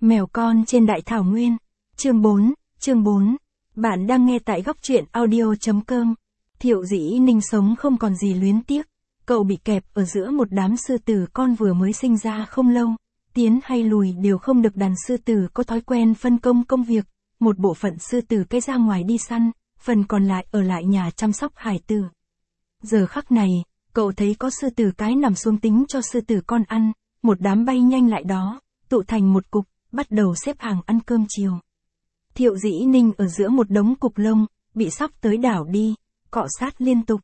Mèo con trên đại thảo nguyên. Chương 4. Bạn đang nghe tại góc truyện audio.com. Thiệu Dĩ Ninh sống không còn gì luyến tiếc. Cậu bị kẹp ở giữa một đám sư tử con vừa mới sinh ra không lâu. Tiến hay lùi đều không được, đàn sư tử có thói quen phân công công việc. Một bộ phận sư tử cái ra ngoài đi săn, phần còn lại ở lại nhà chăm sóc hải tử. Giờ khắc này, cậu thấy có sư tử cái nằm xuống tính cho sư tử con ăn, một đám bay nhanh lại đó, tụ thành một cục, bắt đầu xếp hàng ăn cơm chiều. Thiệu Dĩ Ninh ở giữa một đống cục lông, bị sóc tới đảo đi, cọ sát liên tục.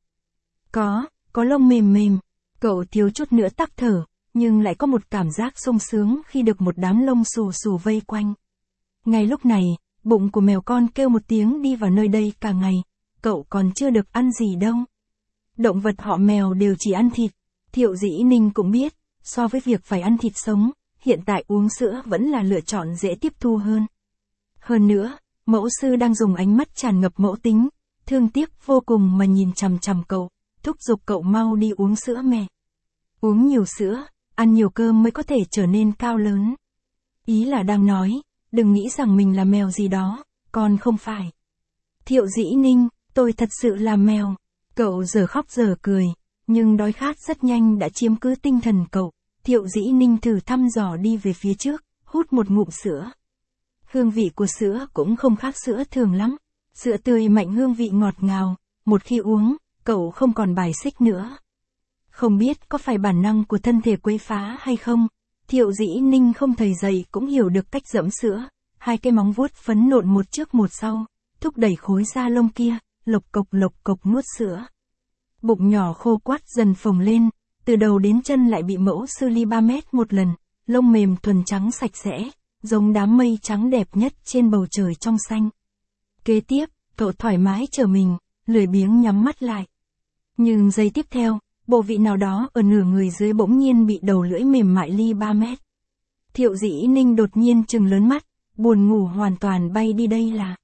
Có lông mềm mềm, cậu thiếu chút nữa tắc thở, nhưng lại có một cảm giác sung sướng khi được một đám lông xù xù vây quanh. Ngay lúc này, bụng của mèo con kêu một tiếng đi vào nơi đây cả ngày, cậu còn chưa được ăn gì đâu. Động vật họ mèo đều chỉ ăn thịt, Thiệu Dĩ Ninh cũng biết, so với việc phải ăn thịt sống, hiện tại uống sữa vẫn là lựa chọn dễ tiếp thu hơn. Hơn nữa, mẫu sư đang dùng ánh mắt tràn ngập mẫu tính, thương tiếc vô cùng mà nhìn chằm chằm cậu, thúc giục cậu mau đi uống sữa mẹ. Uống nhiều sữa, ăn nhiều cơm mới có thể trở nên cao lớn. Ý là đang nói, đừng nghĩ rằng mình là mèo gì đó, con không phải. Thiệu Dĩ Ninh, tôi thật sự là mèo. Cậu giờ khóc giờ cười, nhưng đói khát rất nhanh đã chiếm cứ tinh thần cậu. Thiệu Dĩ Ninh thử thăm dò đi về phía trước, hút một ngụm sữa. Hương vị của sữa cũng không khác sữa thường lắm. Sữa tươi mạnh hương vị ngọt ngào, một khi uống, cậu không còn bài xích nữa. Không biết có phải bản năng của thân thể quấy phá hay không, Thiệu Dĩ Ninh không thầy dạy cũng hiểu được cách giẫm sữa, hai cái móng vuốt phấn nộn một trước một sau, thúc đẩy khối da lông kia, lộc cộc nuốt sữa. Bụng nhỏ khô quắt dần phồng lên, từ đầu đến chân lại bị mẫu sư ly 3 mét một lần, lông mềm thuần trắng sạch sẽ, giống đám mây trắng đẹp nhất trên bầu trời trong xanh. Kế tiếp, cậu thoải mái trở mình, lười biếng nhắm mắt lại. Nhưng giây tiếp theo, bộ vị nào đó ở nửa người dưới bỗng nhiên bị đầu lưỡi mềm mại ly 3 mét. Thiệu Dĩ Ninh đột nhiên trừng lớn mắt, buồn ngủ hoàn toàn bay đi.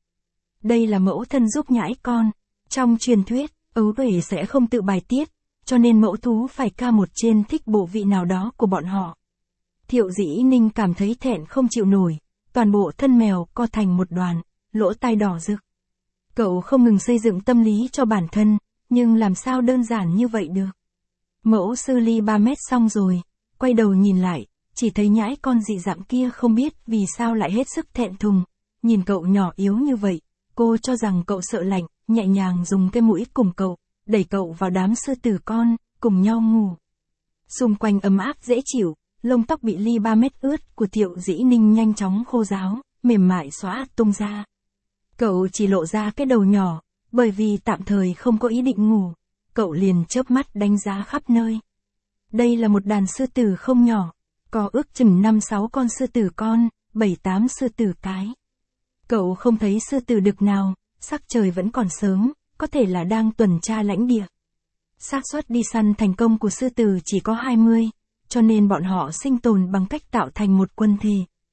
Đây là mẫu thân giúp nhãi con. Trong truyền thuyết, ấu uể sẽ không tự bài tiết, cho nên mẫu thú phải ca một trên thích bộ vị nào đó của bọn họ. Thiệu Dĩ Ninh cảm thấy thẹn không chịu nổi, toàn bộ thân mèo co thành một đoàn, lỗ tai đỏ rực. Cậu không ngừng xây dựng tâm lý cho bản thân, nhưng làm sao đơn giản như vậy được. Mẫu sư ly 3 mét xong rồi, quay đầu nhìn lại, chỉ thấy nhãi con dị dạng kia không biết vì sao lại hết sức thẹn thùng. Nhìn cậu nhỏ yếu như vậy, cô cho rằng cậu sợ lạnh, nhẹ nhàng dùng cái mũi cùng cậu, đẩy cậu vào đám sư tử con, cùng nhau ngủ. Xung quanh ấm áp dễ chịu, lông tóc bị ly 3 mét ướt của Thiệu Dĩ Ninh nhanh chóng khô ráo, mềm mại xóa tung ra. Cậu chỉ lộ ra cái đầu nhỏ, bởi vì tạm thời không có ý định ngủ, cậu liền chớp mắt đánh giá khắp nơi. Đây là một đàn sư tử không nhỏ, có ước chừng 5-6 con sư tử con, 7-8 sư tử cái. Cậu không thấy sư tử đực nào, sắc trời vẫn còn sớm, có thể là đang tuần tra lãnh địa. Xác suất đi săn thành công của sư tử chỉ có 20, cho nên bọn họ sinh tồn bằng cách tạo thành một quân thể.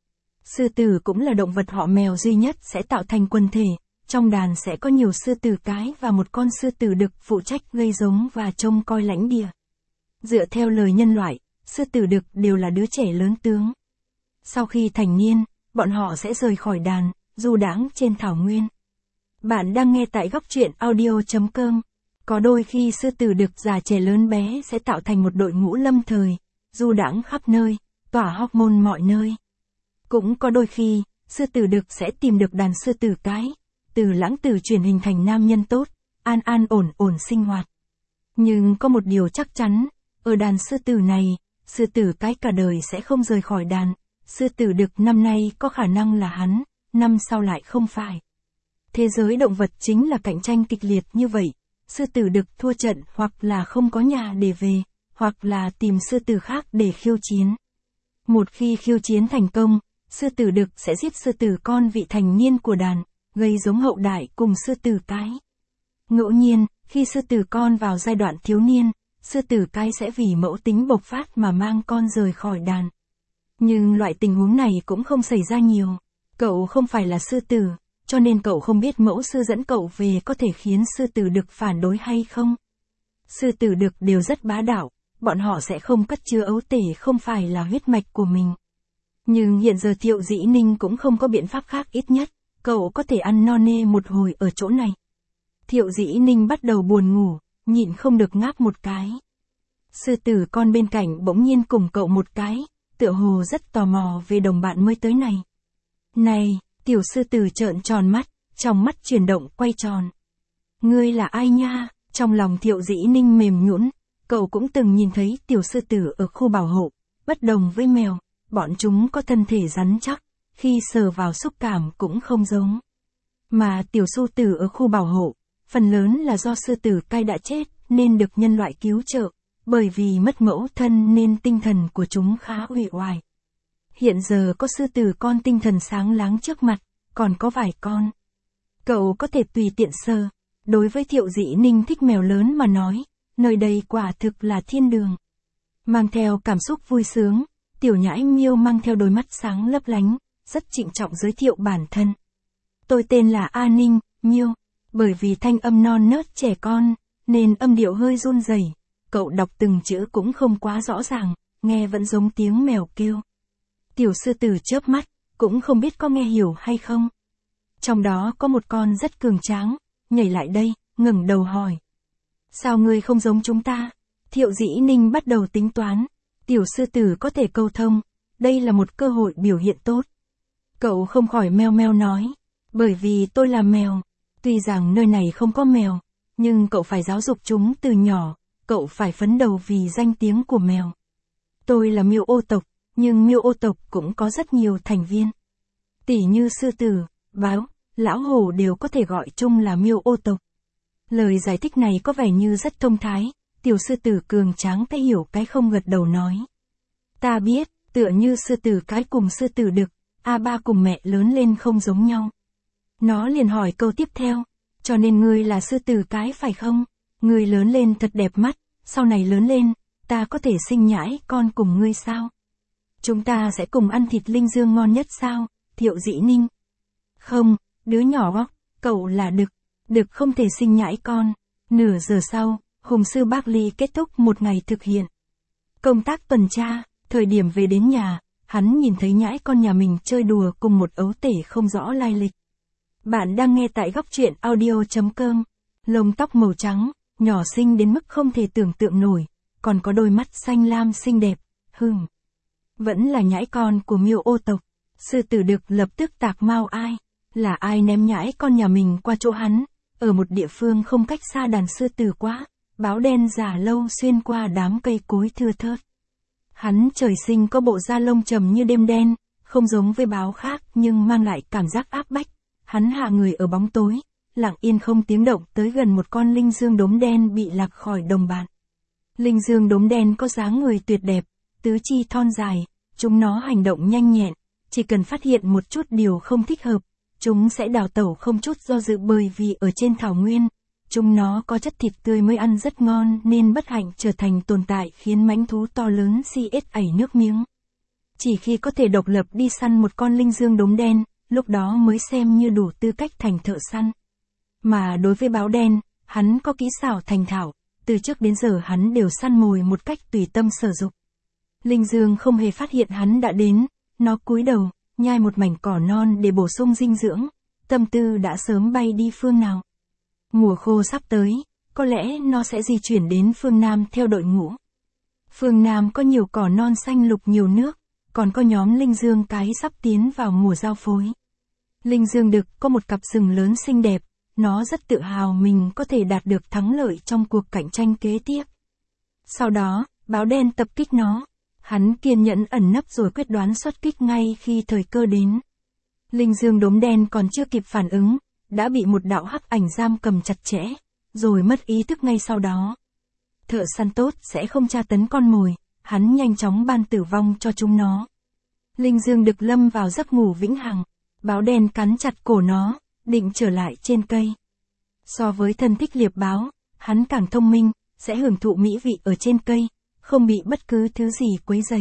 Sư tử cũng là động vật họ mèo duy nhất sẽ tạo thành quân thể, trong đàn sẽ có nhiều sư tử cái và một con sư tử đực phụ trách gây giống và trông coi lãnh địa. Dựa theo lời nhân loại, sư tử đực đều là đứa trẻ lớn tướng. Sau khi thành niên, bọn họ sẽ rời khỏi đàn, du đãng trên thảo nguyên. Bạn đang nghe tại góc truyện audio.com. Có đôi khi sư tử đực già trẻ lớn bé sẽ tạo thành một đội ngũ lâm thời, du đãng khắp nơi, tỏa hormone mọi nơi. Cũng có đôi khi, sư tử đực sẽ tìm được đàn sư tử cái, từ lãng tử chuyển hình thành nam nhân tốt, an ổn sinh hoạt. Nhưng có một điều chắc chắn, ở đàn sư tử này, sư tử cái cả đời sẽ không rời khỏi đàn, sư tử đực năm nay có khả năng là hắn, năm sau lại không phải. Thế giới động vật chính là cạnh tranh kịch liệt như vậy, sư tử đực thua trận hoặc là không có nhà để về, hoặc là tìm sư tử khác để khiêu chiến. Một khi khiêu chiến thành công, sư tử đực sẽ giết sư tử con vị thành niên của đàn, gây giống hậu đại cùng sư tử cái. Ngẫu nhiên, khi sư tử con vào giai đoạn thiếu niên, sư tử cái sẽ vì mẫu tính bộc phát mà mang con rời khỏi đàn. Nhưng loại tình huống này cũng không xảy ra nhiều. Cậu không phải là sư tử, cho nên cậu không biết mẫu sư dẫn cậu về có thể khiến sư tử đực phản đối hay không. Sư tử đực đều rất bá đạo, bọn họ sẽ không cất chứa ấu tể không phải là huyết mạch của mình. Nhưng hiện giờ Thiệu Dĩ Ninh cũng không có biện pháp khác, ít nhất, cậu có thể ăn no nê một hồi ở chỗ này. Thiệu Dĩ Ninh bắt đầu buồn ngủ, nhịn không được ngáp một cái. Sư tử con bên cạnh bỗng nhiên cùng cậu một cái, tựa hồ rất tò mò về đồng bạn mới tới này. Này, tiểu sư tử trợn tròn mắt, trong mắt chuyển động quay tròn. Ngươi là ai nha? Trong lòng Thiệu Dĩ Ninh mềm nhũn, cậu cũng từng nhìn thấy tiểu sư tử ở khu bảo hộ, bất đồng với mèo, bọn chúng có thân thể rắn chắc, khi sờ vào xúc cảm cũng không giống. Mà tiểu sư tử ở khu bảo hộ, phần lớn là do sư tử cai đã chết, nên được nhân loại cứu trợ, bởi vì mất mẫu thân nên tinh thần của chúng khá uể oải. Hiện giờ có sư tử con tinh thần sáng láng trước mặt, còn có vài con. Cậu có thể tùy tiện sờ. Đối với Thiệu Dĩ Ninh thích mèo lớn mà nói, nơi đây quả thực là thiên đường. Mang theo cảm xúc vui sướng, tiểu nhãi Miêu mang theo đôi mắt sáng lấp lánh, rất trịnh trọng giới thiệu bản thân. Tôi tên là A Ninh, Miêu. Bởi vì thanh âm non nớt trẻ con, nên âm điệu hơi run rẩy. Cậu đọc từng chữ cũng không quá rõ ràng, nghe vẫn giống tiếng mèo kêu. Tiểu sư tử chớp mắt, cũng không biết có nghe hiểu hay không. Trong đó có một con rất cường tráng, nhảy lại đây, ngẩng đầu hỏi. Sao ngươi không giống chúng ta? Thiệu Dĩ Ninh bắt đầu tính toán. Tiểu sư tử có thể câu thông, đây là một cơ hội biểu hiện tốt. Cậu không khỏi meo meo nói. Bởi vì tôi là mèo. Tuy rằng nơi này không có mèo, nhưng cậu phải giáo dục chúng từ nhỏ, cậu phải phấn đấu vì danh tiếng của mèo. Tôi là Miêu ô tộc, nhưng Miêu ô tộc cũng có rất nhiều thành viên. Tỉ như sư tử, báo, lão hổ đều có thể gọi chung là Miêu ô tộc. Lời giải thích này có vẻ như rất thông thái, tiểu sư tử cường tráng cái hiểu cái không gật đầu nói. Ta biết, tựa như sư tử cái cùng sư tử đực, A3 cùng mẹ lớn lên không giống nhau. Nó liền hỏi câu tiếp theo, cho nên ngươi là sư tử cái phải không? Ngươi lớn lên thật đẹp mắt, sau này lớn lên, ta có thể sinh nhãi con cùng ngươi sao? Chúng ta sẽ cùng ăn thịt linh dương ngon nhất sao? Thiệu Dĩ Ninh. Không, đứa nhỏ góc, cậu là đực, đực không thể sinh nhãi con. Nửa giờ sau, Hùng sư Bác Ly kết thúc một ngày thực hiện công tác tuần tra, thời điểm về đến nhà, hắn nhìn thấy nhãi con nhà mình chơi đùa cùng một ấu tể không rõ lai lịch. Bạn đang nghe tại góc truyện audio.com. Lông tóc màu trắng, nhỏ xinh đến mức không thể tưởng tượng nổi, còn có đôi mắt xanh lam xinh đẹp, vẫn là nhãi con của Miêu ô tộc. Sư tử đực lập tức tạc mau ai, là ai ném nhãi con nhà mình qua chỗ hắn, ở một địa phương không cách xa đàn sư tử quá, báo đen giả lâu xuyên qua đám cây cối thưa thớt. Hắn trời sinh có bộ da lông trầm như đêm đen, không giống với báo khác nhưng mang lại cảm giác áp bách. Hắn hạ người ở bóng tối, lặng yên không tiếng động tới gần một con linh dương đốm đen bị lạc khỏi đồng bạn. Linh dương đốm đen có dáng người tuyệt đẹp, tứ chi thon dài, chúng nó hành động nhanh nhẹn, chỉ cần phát hiện một chút điều không thích hợp, chúng sẽ đào tẩu không chút do dự bởi vì ở trên thảo nguyên, chúng nó có chất thịt tươi mới ăn rất ngon nên bất hạnh trở thành tồn tại khiến mãnh thú to lớn ẩy nước miếng. Chỉ khi có thể độc lập đi săn một con linh dương đốm đen, lúc đó mới xem như đủ tư cách thành thợ săn. Mà đối với báo đen, hắn có kỹ xảo thành thạo, từ trước đến giờ hắn đều săn mồi một cách tùy tâm sở dục. Linh dương không hề phát hiện hắn đã đến, nó cúi đầu, nhai một mảnh cỏ non để bổ sung dinh dưỡng, tâm tư đã sớm bay đi phương nào. Mùa khô sắp tới, có lẽ nó sẽ di chuyển đến phương Nam theo đội ngũ. Phương Nam có nhiều cỏ non xanh lục nhiều nước, còn có nhóm linh dương cái sắp tiến vào mùa giao phối. Linh dương đực có một cặp sừng lớn xinh đẹp, nó rất tự hào mình có thể đạt được thắng lợi trong cuộc cạnh tranh kế tiếp. Sau đó, báo đen tập kích nó. Hắn kiên nhẫn ẩn nấp rồi quyết đoán xuất kích ngay khi thời cơ đến. Linh dương đốm đen còn chưa kịp phản ứng, đã bị một đạo hắc ảnh giam cầm chặt chẽ, rồi mất ý thức ngay sau đó. Thợ săn tốt sẽ không tra tấn con mồi, hắn nhanh chóng ban tử vong cho chúng nó. Linh dương đực lâm vào giấc ngủ vĩnh hằng, báo đen cắn chặt cổ nó, định trở lại trên cây. So với thân thích liệp báo, hắn càng thông minh, sẽ hưởng thụ mỹ vị ở trên cây, không bị bất cứ thứ gì quấy rầy.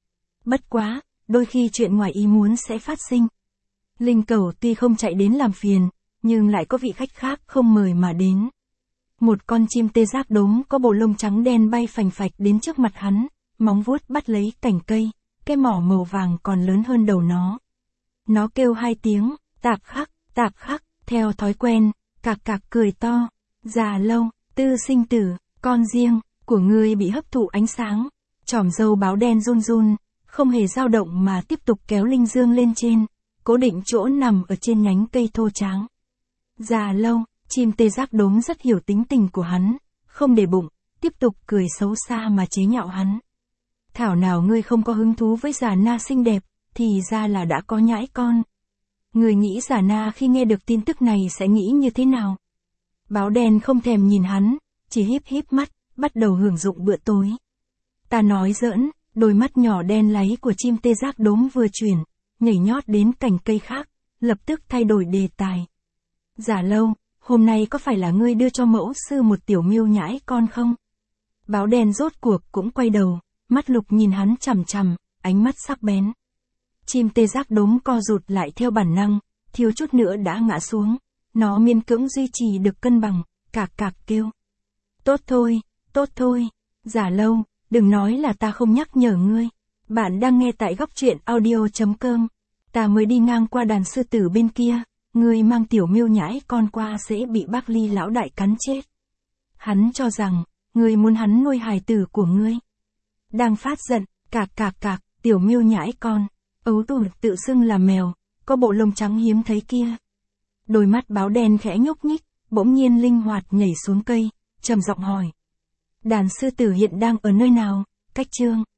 Bất quá, đôi khi chuyện ngoài ý muốn sẽ phát sinh. Linh cẩu tuy không chạy đến làm phiền, nhưng lại có vị khách khác không mời mà đến. Một con chim tê giác đốm có bộ lông trắng đen bay phành phạch đến trước mặt hắn, móng vuốt bắt lấy cành cây, cái mỏ màu vàng còn lớn hơn đầu nó. Nó kêu 2 tiếng, tạp khắc, theo thói quen, cạc cạc cười to. Già Lâu, Tư Sinh Tử, con riêng của ngươi bị hấp thụ ánh sáng. Chòm râu báo đen run run, không hề dao động mà tiếp tục kéo Linh Dương lên trên, cố định chỗ nằm ở trên nhánh cây thô tráng. Già Lâu, chim tê giác đốm rất hiểu tính tình của hắn, không để bụng, tiếp tục cười xấu xa mà chế nhạo hắn. Thảo nào ngươi không có hứng thú với Già Na xinh đẹp, thì ra là đã có nhãi con. Ngươi nghĩ Già Na khi nghe được tin tức này sẽ nghĩ như thế nào? Báo đen không thèm nhìn hắn, chỉ híp mắt, bắt đầu hưởng dụng bữa tối. Ta nói giỡn, đôi mắt nhỏ đen láy của chim tê giác đốm vừa chuyển, nhảy nhót đến cành cây khác, lập tức thay đổi đề tài. Già Lâu, hôm nay có phải là ngươi đưa cho mẫu sư một tiểu miêu nhãi con không? Báo đen rốt cuộc cũng quay đầu, mắt lục nhìn hắn chằm chằm, ánh mắt sắc bén. Chim tê giác đốm co rụt lại theo bản năng, thiếu chút nữa đã ngã xuống. Nó miễn cưỡng duy trì được cân bằng, cạc cạc kêu. Tốt thôi, Già Lâu, đừng nói là ta không nhắc nhở ngươi. Bạn đang nghe tại góc truyện audio.com. Ta mới đi ngang qua đàn sư tử bên kia, ngươi mang tiểu miêu nhãi con qua sẽ bị bác Ly lão đại cắn chết. Hắn cho rằng, ngươi muốn hắn nuôi hài tử của ngươi. Đang phát giận, cạc, tiểu miêu nhãi con, ấu tù tự xưng là mèo, có bộ lông trắng hiếm thấy kia. Đôi mắt báo đen khẽ nhúc nhích, bỗng nhiên linh hoạt nhảy xuống cây, trầm giọng hỏi. Đàn sư tử hiện đang ở nơi nào, Cách Trương?